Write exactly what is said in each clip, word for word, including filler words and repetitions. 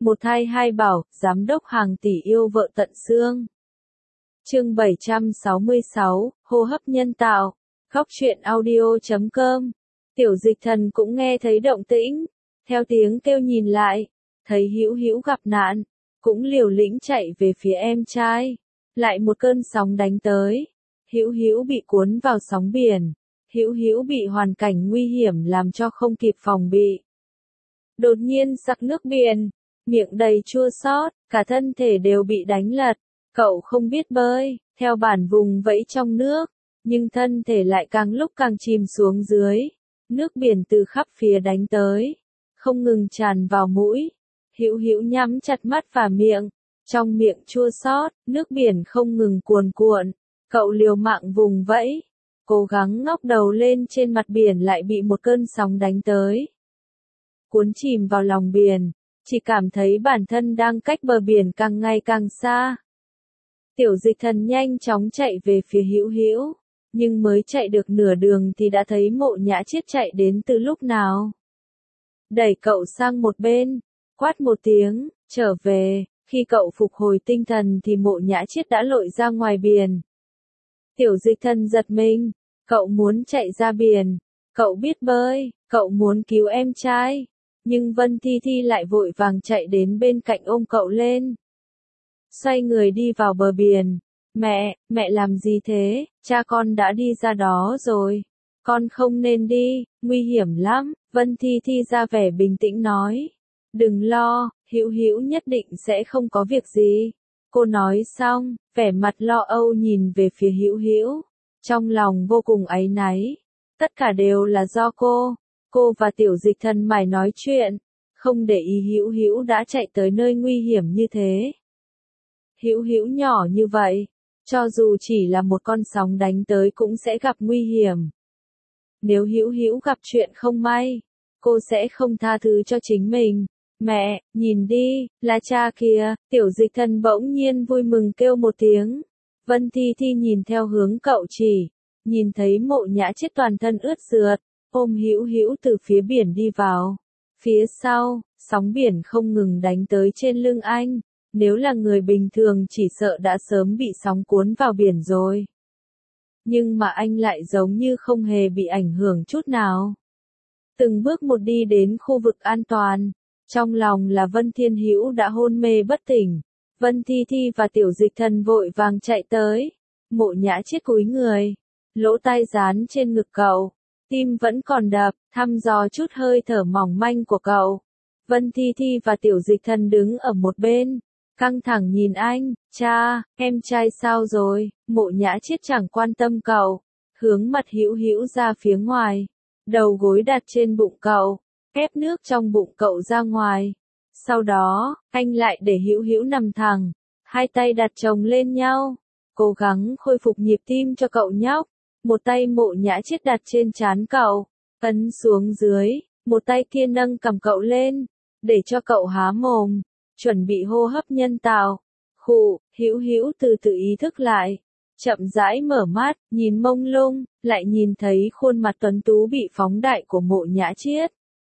Một thai hai bảo, giám đốc hàng tỷ yêu vợ tận xương. Chương bảy trăm sáu mươi sáu, hô hấp nhân tạo. Góc truyện audio chấm com. Tiểu Dịch Thần cũng nghe thấy động tĩnh, theo tiếng kêu nhìn lại, thấy Hữu Hữu gặp nạn, cũng liều lĩnh chạy về phía em trai. Lại một cơn sóng đánh tới, Hữu Hữu bị cuốn vào sóng biển, Hữu Hữu bị hoàn cảnh nguy hiểm làm cho không kịp phòng bị. Đột nhiên sặc nước biển, miệng đầy chua xót, cả thân thể đều bị đánh lật. Cậu không biết bơi, theo bản vùng vẫy trong nước, nhưng thân thể lại càng lúc càng chìm xuống dưới. Nước biển từ khắp phía đánh tới, không ngừng tràn vào mũi. Hữu Hữu nhắm chặt mắt và miệng, trong miệng chua xót, nước biển không ngừng cuồn cuộn. Cậu liều mạng vùng vẫy, cố gắng ngóc đầu lên trên mặt biển, lại bị một cơn sóng đánh tới, cuốn chìm vào lòng biển, chỉ cảm thấy bản thân đang cách bờ biển càng ngày càng xa. Tiểu Dịch Thần nhanh chóng chạy về phía Hữu Hữu, nhưng mới chạy được nửa đường thì đã thấy Mộ Nhã Chiết chạy đến từ lúc nào. Đẩy cậu sang một bên, quát một tiếng, trở về. Khi cậu phục hồi tinh thần thì Mộ Nhã Chiết đã lội ra ngoài biển. Tiểu Dịch Thần giật mình, cậu muốn chạy ra biển, cậu biết bơi, cậu muốn cứu em trai, nhưng Vân Thi Thi lại vội vàng chạy đến bên cạnh ôm cậu lên. Xoay người đi vào bờ biển. Mẹ, mẹ làm gì thế, cha con đã đi ra đó rồi. Con không nên đi, nguy hiểm lắm, Vân Thi Thi ra vẻ bình tĩnh nói. Đừng lo, Hữu Hữu nhất định sẽ không có việc gì. Cô nói xong, vẻ mặt lo âu nhìn về phía Hữu Hữu, trong lòng vô cùng áy náy. Tất cả đều là do cô. Cô và Tiểu Dịch Thần mải nói chuyện, không để ý Hữu Hữu đã chạy tới nơi nguy hiểm như thế. Hữu Hữu nhỏ như vậy, cho dù chỉ là một con sóng đánh tới cũng sẽ gặp nguy hiểm. Nếu Hữu Hữu gặp chuyện không may, cô sẽ không tha thứ cho chính mình. Mẹ, nhìn đi, là cha kìa. Tiểu Dịch Thần bỗng nhiên vui mừng kêu một tiếng. Vân Thi Thi nhìn theo hướng cậu chỉ, nhìn thấy Mộ Nhã Chiết toàn thân ướt rượt, ôm Hữu Hữu từ phía biển đi vào. Phía sau, sóng biển không ngừng đánh tới trên lưng anh. Nếu là người bình thường chỉ sợ đã sớm bị sóng cuốn vào biển rồi. Nhưng mà anh lại giống như không hề bị ảnh hưởng chút nào. Từng bước một đi đến khu vực an toàn. Trong lòng là Vân Thiên Hữu đã hôn mê bất tỉnh. Vân Thi Thi và Tiểu Dịch Thần vội vàng chạy tới. Mộ Nhã Chiết cúi người, lỗ tai dán trên ngực cậu, tim vẫn còn đập, thăm dò chút hơi thở mỏng manh của cậu. Vân Thi Thi và Tiểu Dịch Thần đứng ở một bên, căng thẳng nhìn anh. Cha, em trai sao rồi? Mộ Nhã Chiết chẳng quan tâm cậu, hướng mặt Hữu Hữu ra phía ngoài, đầu gối đặt trên bụng cậu, ép nước trong bụng cậu ra ngoài. Sau đó, anh lại để Hữu Hữu nằm thẳng, hai tay đặt chồng lên nhau, cố gắng khôi phục nhịp tim cho cậu nhóc. Một tay Mộ Nhã Chiết đặt trên trán cậu, ấn xuống dưới, một tay kia nâng cằm cậu lên, để cho cậu há mồm, chuẩn bị hô hấp nhân tạo. Khụ, Hữu Hữu từ từ ý thức lại, chậm rãi mở mắt, nhìn mông lung, lại nhìn thấy khuôn mặt tuấn tú bị phóng đại của Mộ Nhã Chiết.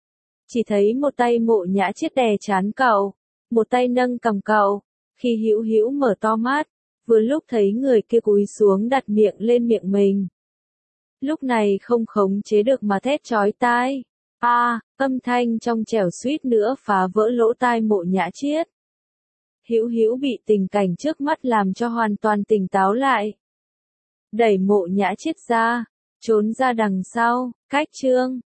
Chỉ thấy một tay Mộ Nhã Chiết đè trán cậu, một tay nâng cằm cậu. Khi Hữu Hữu mở to mắt, vừa lúc thấy người kia cúi xuống đặt miệng lên miệng mình. Lúc này không khống chế được mà thét chói tai. A, à, âm thanh trong trẻo suýt nữa phá vỡ lỗ tai Mộ Nhã Chiết. Hữu Hữu bị tình cảnh trước mắt làm cho hoàn toàn tỉnh táo lại. Đẩy Mộ Nhã Chiết ra, trốn ra đằng sau, cách chương.